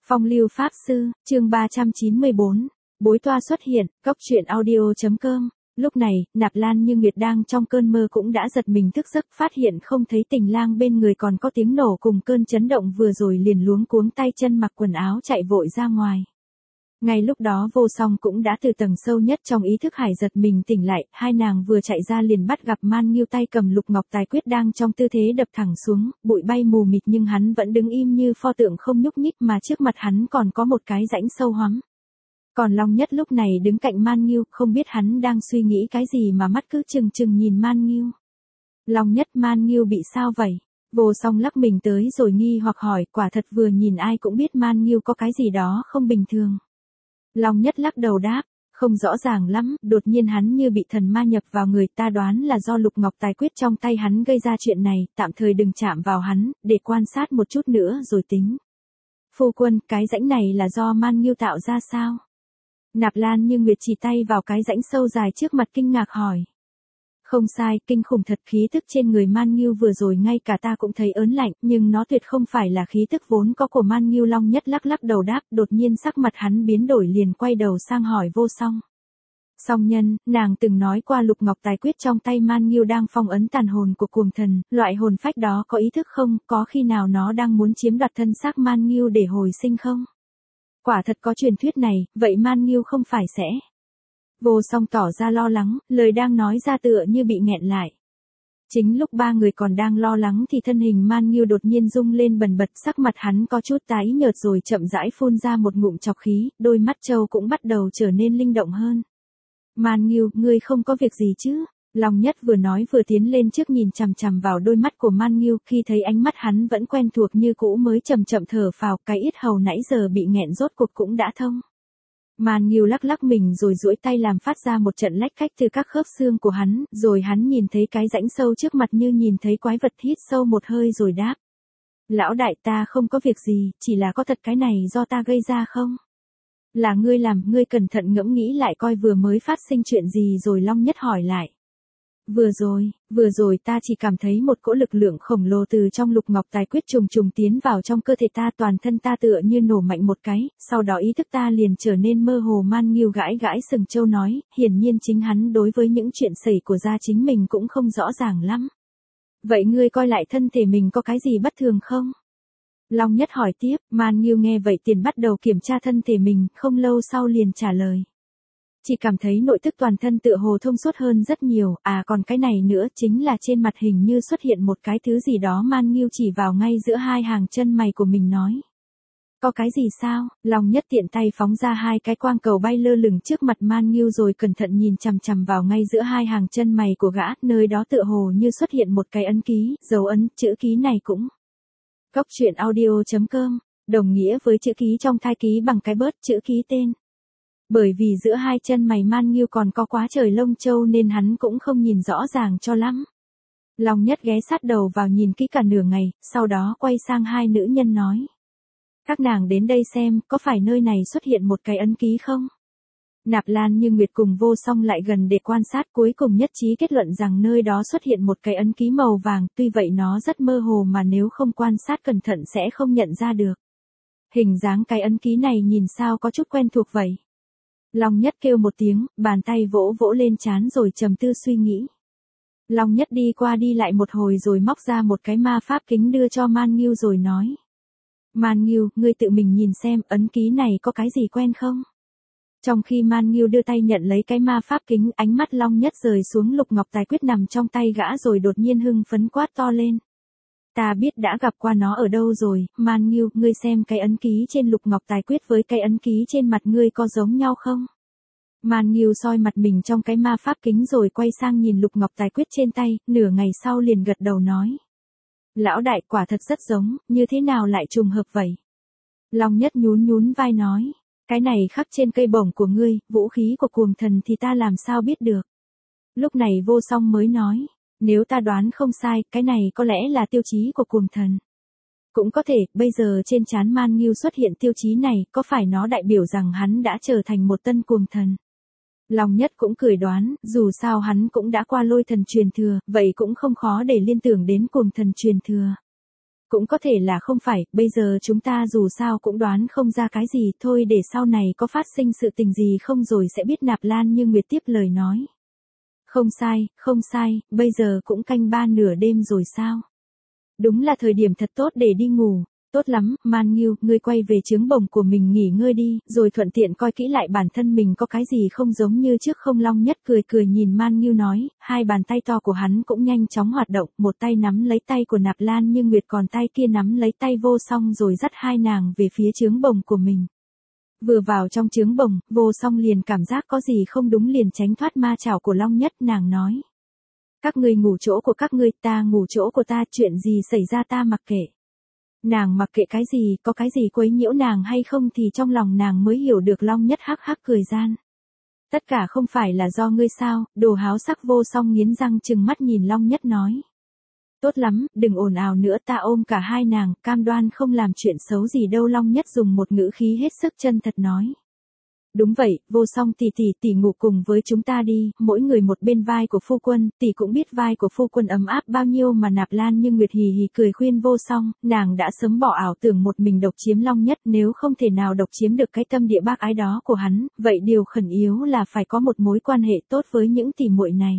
Phong lưu pháp sư, chương 394, bối toa xuất hiện, góc truyện audio.com. Lúc này, Nạp Lan Như Nguyệt đang trong cơn mơ cũng đã giật mình thức giấc, phát hiện không thấy Tình Lang bên người, còn có tiếng nổ cùng cơn chấn động vừa rồi, liền luống cuống tay chân mặc quần áo chạy vội ra ngoài. Ngay lúc đó Vô Song cũng đã từ tầng sâu nhất trong ý thức hải giật mình tỉnh lại, hai nàng vừa chạy ra liền bắt gặp Man Nghiêu tay cầm lục ngọc tài quyết đang trong tư thế đập thẳng xuống, bụi bay mù mịt nhưng hắn vẫn đứng im như pho tượng không nhúc nhích, mà trước mặt hắn còn có một cái rãnh sâu hoắm. Còn Long Nhất lúc này đứng cạnh Man Nghiêu, không biết hắn đang suy nghĩ cái gì mà mắt cứ trừng trừng nhìn Man Nghiêu. Long Nhất, Man Nghiêu bị sao vậy? Vô Song lắc mình tới rồi nghi hoặc hỏi, quả thật vừa nhìn ai cũng biết Man Nghiêu có cái gì đó không bình thường. Long Nhất lắc đầu đáp, không rõ ràng lắm, đột nhiên hắn như bị thần ma nhập vào người, ta đoán là do lục ngọc tài quyết trong tay hắn gây ra chuyện này, tạm thời đừng chạm vào hắn, để quan sát một chút nữa rồi tính. Phu quân, cái rãnh này là do Man Nghiêu tạo ra sao? Nạp Lan Như Nguyệt chỉ tay vào cái rãnh sâu dài trước mặt kinh ngạc hỏi. Không sai, kinh khủng thật, khí tức trên người Man Nghiêu vừa rồi ngay cả ta cũng thấy ớn lạnh, nhưng nó tuyệt không phải là khí tức vốn có của Man Nghiêu. Long Nhất lắc lắc đầu đáp, đột nhiên sắc mặt hắn biến đổi liền quay đầu sang hỏi Vô Song. Song nhân, nàng từng nói qua lục ngọc tài quyết trong tay Man Nghiêu đang phong ấn tàn hồn của cuồng thần, loại hồn phách đó có ý thức không, có khi nào nó đang muốn chiếm đoạt thân xác Man Nghiêu để hồi sinh không? Quả thật có truyền thuyết này, vậy Man Nghiêu không phải sẽ... Vô Song tỏ ra lo lắng, lời đang nói ra tựa như bị nghẹn lại. Chính lúc ba người còn đang lo lắng thì thân hình Man Nghiêu đột nhiên rung lên bần bật, sắc mặt hắn có chút tái nhợt rồi chậm rãi phun ra một ngụm trọc khí, đôi mắt trâu cũng bắt đầu trở nên linh động hơn. Man Nghiêu, ngươi không có việc gì chứ? Long Nhất vừa nói vừa tiến lên trước nhìn chằm chằm vào đôi mắt của Man Nghiêu, khi thấy ánh mắt hắn vẫn quen thuộc như cũ mới chậm chậm thở phào, cái yết hầu nãy giờ bị nghẹn rốt cuộc cũng đã thông. Man Nghiêu lắc lắc mình rồi duỗi tay làm phát ra một trận lách cách từ các khớp xương của hắn, rồi hắn nhìn thấy cái rãnh sâu trước mặt như nhìn thấy quái vật, hít sâu một hơi rồi đáp. Lão đại, ta không có việc gì, chỉ là có thật cái này do ta gây ra không? Là ngươi làm, ngươi cẩn thận ngẫm nghĩ lại coi vừa mới phát sinh chuyện gì rồi. Long Nhất hỏi lại. Vừa rồi ta chỉ cảm thấy một cỗ lực lượng khổng lồ từ trong lục ngọc tài quyết trùng trùng tiến vào trong cơ thể ta, toàn thân ta tựa như nổ mạnh một cái, sau đó ý thức ta liền trở nên mơ hồ. Man Nghiêu gãi gãi sừng trâu nói, hiển nhiên chính hắn đối với những chuyện xảy của gia chính mình cũng không rõ ràng lắm. Vậy ngươi coi lại thân thể mình có cái gì bất thường không? Long Nhất hỏi tiếp. Man Nghiêu nghe vậy tiền bắt đầu kiểm tra thân thể mình, không lâu sau liền trả lời. Chỉ cảm thấy nội tức toàn thân tựa hồ thông suốt hơn rất nhiều, còn cái này nữa, chính là trên mặt hình như xuất hiện một cái thứ gì đó. Man Nghiêu chỉ vào ngay giữa hai hàng chân mày của mình nói. Có cái gì sao? Long Nhất tiện tay phóng ra hai cái quang cầu bay lơ lửng trước mặt Man Nghiêu rồi cẩn thận nhìn chằm chằm vào ngay giữa hai hàng chân mày của gã, nơi đó tựa hồ như xuất hiện một cái ấn ký, dấu ấn, chữ ký này cũng. Góc truyện audio.com, đồng nghĩa với chữ ký trong thai ký bằng cái bớt, chữ ký tên. Bởi vì giữa hai chân mày Man Nghiêu còn có quá trời lông châu nên hắn cũng không nhìn rõ ràng cho lắm. Long Nhất ghé sát đầu vào nhìn kỹ cả nửa ngày, sau đó quay sang hai nữ nhân nói. Các nàng đến đây xem, có phải nơi này xuất hiện một cái ấn ký không? Nạp Lan Như Nguyệt cùng Vô Song lại gần để quan sát, cuối cùng nhất trí kết luận rằng nơi đó xuất hiện một cái ấn ký màu vàng, tuy vậy nó rất mơ hồ mà nếu không quan sát cẩn thận sẽ không nhận ra được. Hình dáng cái ấn ký này nhìn sao có chút quen thuộc vậy? Long Nhất kêu một tiếng, bàn tay vỗ vỗ lên trán rồi trầm tư suy nghĩ. Long Nhất đi qua đi lại một hồi rồi móc ra một cái ma pháp kính đưa cho Man Nghiêu rồi nói. Man Nghiêu, ngươi tự mình nhìn xem, ấn ký này có cái gì quen không? Trong khi Man Nghiêu đưa tay nhận lấy cái ma pháp kính, ánh mắt Long Nhất rời xuống lục ngọc tài quyết nằm trong tay gã rồi đột nhiên hưng phấn quát to lên. Ta biết đã gặp qua nó ở đâu rồi. Man Nghiêu, ngươi xem cái ấn ký trên lục ngọc tài quyết với cái ấn ký trên mặt ngươi có giống nhau không? Man Nghiêu soi mặt mình trong cái ma pháp kính rồi quay sang nhìn lục ngọc tài quyết trên tay, nửa ngày sau liền gật đầu nói. Lão đại, quả thật rất giống, như thế nào lại trùng hợp vậy? Long Nhất nhún nhún vai nói. Cái này khắc trên cây bổng của ngươi, vũ khí của cuồng thần thì ta làm sao biết được? Lúc này Vô Song mới nói. Nếu ta đoán không sai, cái này có lẽ là tiêu chí của cuồng thần. Cũng có thể, bây giờ trên trán Man Nghiêu xuất hiện tiêu chí này, có phải nó đại biểu rằng hắn đã trở thành một tân cuồng thần? Long Nhất cũng cười đoán, dù sao hắn cũng đã qua lôi thần truyền thừa, vậy cũng không khó để liên tưởng đến cuồng thần truyền thừa. Cũng có thể là không phải, bây giờ chúng ta dù sao cũng đoán không ra cái gì, thôi để sau này có phát sinh sự tình gì không rồi sẽ biết. Nạp Lan Như Nguyệt tiếp lời nói. Không sai, bây giờ cũng canh 3 nửa đêm rồi sao? Đúng là thời điểm thật tốt để đi ngủ. Tốt lắm, Man Nghiêu, ngươi quay về trướng bồng của mình nghỉ ngơi đi, rồi thuận tiện coi kỹ lại bản thân mình có cái gì không giống như trước không. Long Nhất cười nhìn Man Nghiêu nói, hai bàn tay to của hắn cũng nhanh chóng hoạt động, một tay nắm lấy tay của Nạp Lan Như Nguyệt còn tay kia nắm lấy tay Vô Song rồi dắt hai nàng về phía trướng bồng của mình. Vừa vào trong trướng bồng, Vô Song liền cảm giác có gì không đúng liền tránh thoát ma chảo của Long Nhất, nàng nói. Các ngươi ngủ chỗ của các ngươi, ta ngủ chỗ của ta, chuyện gì xảy ra ta mặc kệ. Nàng mặc kệ cái gì, có cái gì quấy nhiễu nàng hay không thì trong lòng nàng mới hiểu được. Long Nhất hắc hắc cười gian. Tất cả không phải là do ngươi sao? Đồ háo sắc. Vô Song nghiến răng trừng mắt nhìn Long Nhất nói. Tốt lắm, đừng ồn ào nữa, ta ôm cả hai nàng, cam đoan không làm chuyện xấu gì đâu. Long Nhất dùng một ngữ khí hết sức chân thật nói. Đúng vậy, Vô Song tỷ ngủ cùng với chúng ta đi, mỗi người một bên vai của phu quân, tỷ cũng biết vai của phu quân ấm áp bao nhiêu mà. Nạp Lan Như Nguyệt hì hì cười khuyên Vô Song, nàng đã sớm bỏ ảo tưởng một mình độc chiếm Long Nhất, nếu không thể nào độc chiếm được cái tâm địa bác ái đó của hắn, vậy điều khẩn yếu là phải có một mối quan hệ tốt với những tỷ muội này.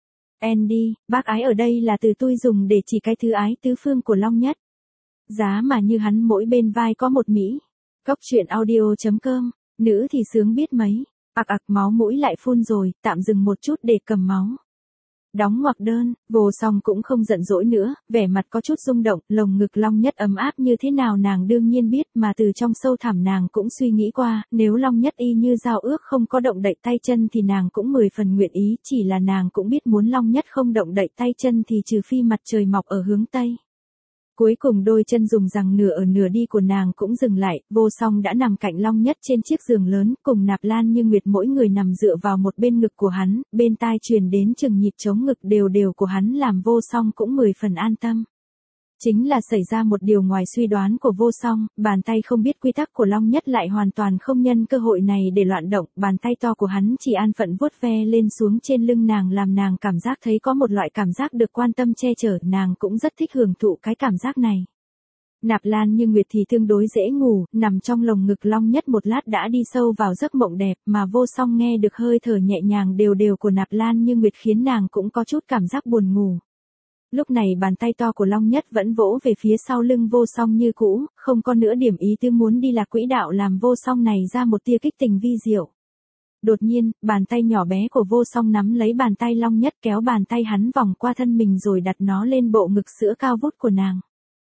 Andy, bác ái ở đây là từ tôi dùng để chỉ cái thứ ái tứ phương của Long Nhất. Giá mà như hắn mỗi bên vai có một Mỹ. Cóc truyện audio.com. Nữ thì sướng biết mấy. Máu mũi lại phun rồi, tạm dừng một chút để cầm máu. Đóng ngoặc đơn. Vô Song cũng không giận dỗi nữa, vẻ mặt có chút rung động. Lồng ngực Long Nhất ấm áp như thế nào nàng đương nhiên biết, mà từ trong sâu thẳm nàng cũng suy nghĩ qua, nếu Long Nhất y như giao ước không có động đậy tay chân thì nàng cũng 10 phần nguyện ý, chỉ là nàng cũng biết muốn Long Nhất không động đậy tay chân thì trừ phi mặt trời mọc ở hướng Tây. Cuối cùng đôi chân dùng rằng nửa ở nửa đi của nàng cũng dừng lại. Vô Song đã nằm cạnh Long Nhất trên chiếc giường lớn, cùng Nạp Lan Như Nguyệt mỗi người nằm dựa vào một bên ngực của hắn, bên tai truyền đến từng nhịp trống ngực đều của hắn làm Vô Song cũng 10 phần an tâm. Chính là xảy ra một điều ngoài suy đoán của Vô Song, bàn tay không biết quy tắc của Long Nhất lại hoàn toàn không nhân cơ hội này để loạn động, bàn tay to của hắn chỉ an phận vuốt ve lên xuống trên lưng nàng làm nàng cảm giác thấy có một loại cảm giác được quan tâm che chở, nàng cũng rất thích hưởng thụ cái cảm giác này. Nạp Lan Như Nguyệt thì tương đối dễ ngủ, nằm trong lồng ngực Long Nhất một lát đã đi sâu vào giấc mộng đẹp, mà Vô Song nghe được hơi thở nhẹ nhàng đều của Nạp Lan Như Nguyệt khiến nàng cũng có chút cảm giác buồn ngủ. Lúc này bàn tay to của Long Nhất vẫn vỗ về phía sau lưng Vô Song như cũ, không có nữa điểm ý tứ muốn đi lạc quỹ đạo làm Vô Song này ra một tia kích tình vi diệu. Đột nhiên, bàn tay nhỏ bé của Vô Song nắm lấy bàn tay Long Nhất kéo bàn tay hắn vòng qua thân mình rồi đặt nó lên bộ ngực sữa cao vút của nàng.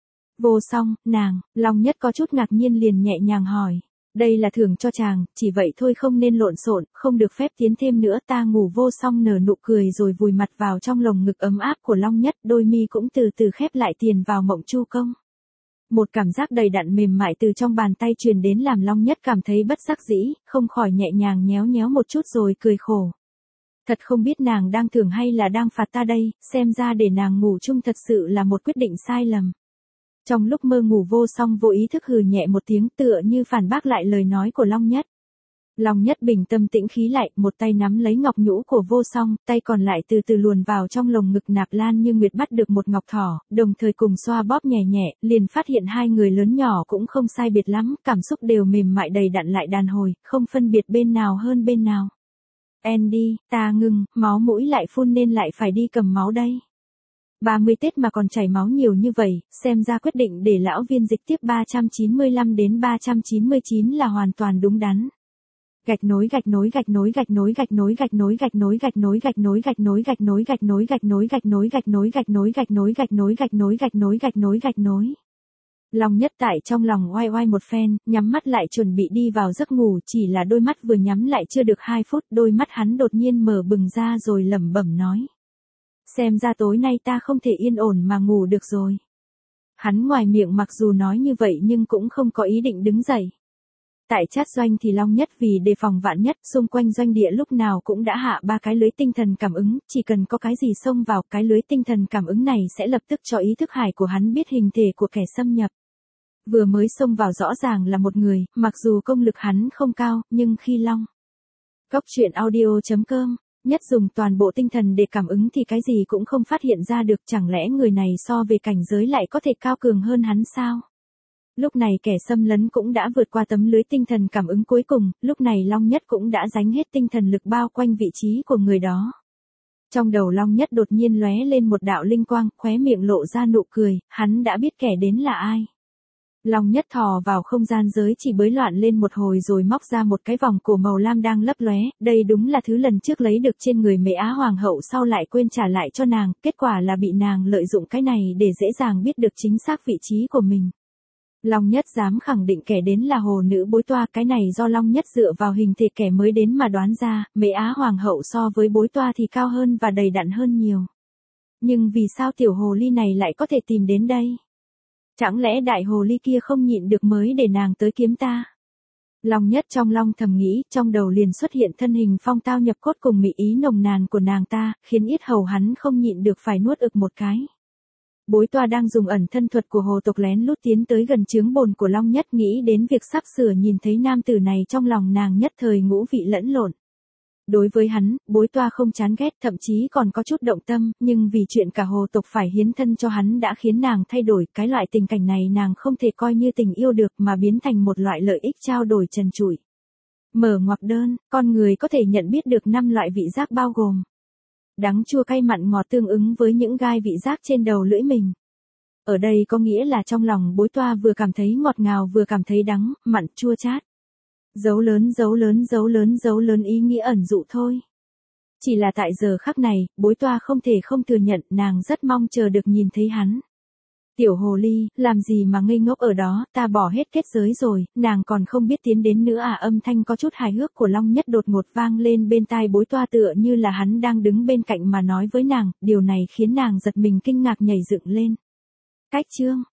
Vô Song, nàng, Long Nhất có chút ngạc nhiên liền nhẹ nhàng hỏi. Đây là thưởng cho chàng, chỉ vậy thôi không nên lộn xộn, không được phép tiến thêm nữa. Ta ngủ. Vô Song nở nụ cười rồi vùi mặt vào trong lồng ngực ấm áp của Long Nhất, đôi mi cũng từ từ khép lại tiền vào mộng chu công. Một cảm giác đầy đặn mềm mại từ trong bàn tay truyền đến làm Long Nhất cảm thấy bất đắc dĩ, không khỏi nhẹ nhàng nhéo một chút rồi cười khổ. Thật không biết nàng đang thưởng hay là đang phạt ta đây, xem ra để nàng ngủ chung thật sự là một quyết định sai lầm. Trong lúc mơ ngủ Vô Song vô ý thức hừ nhẹ một tiếng tựa như phản bác lại lời nói của Long Nhất. Long Nhất bình tâm tĩnh khí lại, một tay nắm lấy ngọc nhũ của Vô Song, tay còn lại từ từ luồn vào trong lồng ngực Nạp Lan Như Nguyệt bắt được một ngọc thỏ, đồng thời cùng xoa bóp nhẹ, liền phát hiện hai người lớn nhỏ cũng không sai biệt lắm, cảm xúc đều mềm mại đầy đặn lại đàn hồi, không phân biệt bên nào hơn bên nào. Andy, ta ngừng, máu mũi lại phun nên lại phải đi cầm máu đây. 30 Tết mà còn chảy máu nhiều như vậy, xem ra quyết định để lão viên dịch tiếp 395 đến 399 là hoàn toàn đúng đắn. Gạch nối Long Nhất tại trong lòng oai oai một phen, nhắm mắt lại chuẩn bị đi vào giấc ngủ, chỉ là đôi mắt vừa nhắm lại chưa được 2 phút, đôi mắt hắn đột nhiên mở bừng ra rồi lẩm bẩm nói. Xem ra tối nay ta không thể yên ổn mà ngủ được rồi. Hắn ngoài miệng mặc dù nói như vậy nhưng cũng không có ý định đứng dậy. Tại Chát Doanh thì Long Nhất vì đề phòng vạn nhất, xung quanh doanh địa lúc nào cũng đã hạ 3 cái lưới tinh thần cảm ứng, chỉ cần có cái gì xông vào, cái lưới tinh thần cảm ứng này sẽ lập tức cho ý thức hải của hắn biết hình thể của kẻ xâm nhập. Vừa mới xông vào rõ ràng là một người, mặc dù công lực hắn không cao, nhưng khi Long Cóc truyện audio.com Nhất dùng toàn bộ tinh thần để cảm ứng thì cái gì cũng không phát hiện ra được, chẳng lẽ người này so về cảnh giới lại có thể cao cường hơn hắn sao? Lúc này kẻ xâm lấn cũng đã vượt qua tấm lưới tinh thần cảm ứng cuối cùng, lúc này Long Nhất cũng đã dánh hết tinh thần lực bao quanh vị trí của người đó. Trong đầu Long Nhất đột nhiên lóe lên một đạo linh quang, khóe miệng lộ ra nụ cười, hắn đã biết kẻ đến là ai. Long Nhất thò vào không gian giới chỉ bới loạn lên một hồi rồi móc ra một cái vòng cổ màu lam đang lấp lóe, đây đúng là thứ lần trước lấy được trên người Mễ Á Hoàng hậu sau lại quên trả lại cho nàng, kết quả là bị nàng lợi dụng cái này để dễ dàng biết được chính xác vị trí của mình. Long Nhất dám khẳng định kẻ đến là hồ nữ Bối Toa, cái này do Long Nhất dựa vào hình thể kẻ mới đến mà đoán ra, Mễ Á Hoàng hậu so với Bối Toa thì cao hơn và đầy đặn hơn nhiều. Nhưng vì sao tiểu hồ ly này lại có thể tìm đến đây? Chẳng lẽ đại hồ ly kia không nhịn được mới để nàng tới kiếm ta? Long Nhất trong lòng thầm nghĩ, trong đầu liền xuất hiện thân hình phong tao nhập cốt cùng mỹ ý nồng nàn của nàng ta, khiến yết hầu hắn không nhịn được phải nuốt ực một cái. Bối Toa đang dùng ẩn thân thuật của hồ tộc lén lút tiến tới gần chướng bồn của Long Nhất, nghĩ đến việc sắp sửa nhìn thấy nam tử này trong lòng nàng nhất thời ngũ vị lẫn lộn. Đối với hắn, Bối Toa không chán ghét, thậm chí còn có chút động tâm, nhưng vì chuyện cả hồ tộc phải hiến thân cho hắn đã khiến nàng thay đổi, cái loại tình cảnh này nàng không thể coi như tình yêu được mà biến thành một loại lợi ích trao đổi trần trụi. Mở ngoặc đơn, con người có thể nhận biết được 5 loại vị giác bao gồm đắng chua cay mặn ngọt tương ứng với những gai vị giác trên đầu lưỡi mình. Ở đây có nghĩa là trong lòng Bối Toa vừa cảm thấy ngọt ngào vừa cảm thấy đắng, mặn chua chát. Dấu lớn ý nghĩa ẩn dụ thôi. Chỉ là tại giờ khắc này, Bối Toa không thể không thừa nhận, nàng rất mong chờ được nhìn thấy hắn. Tiểu hồ ly, làm gì mà ngây ngốc ở đó, ta bỏ hết kết giới rồi, nàng còn không biết tiến đến nữa à? Âm thanh có chút hài hước của Long Nhất đột ngột vang lên bên tai Bối Toa, tựa như là hắn đang đứng bên cạnh mà nói với nàng, điều này khiến nàng giật mình kinh ngạc nhảy dựng lên. Cách chương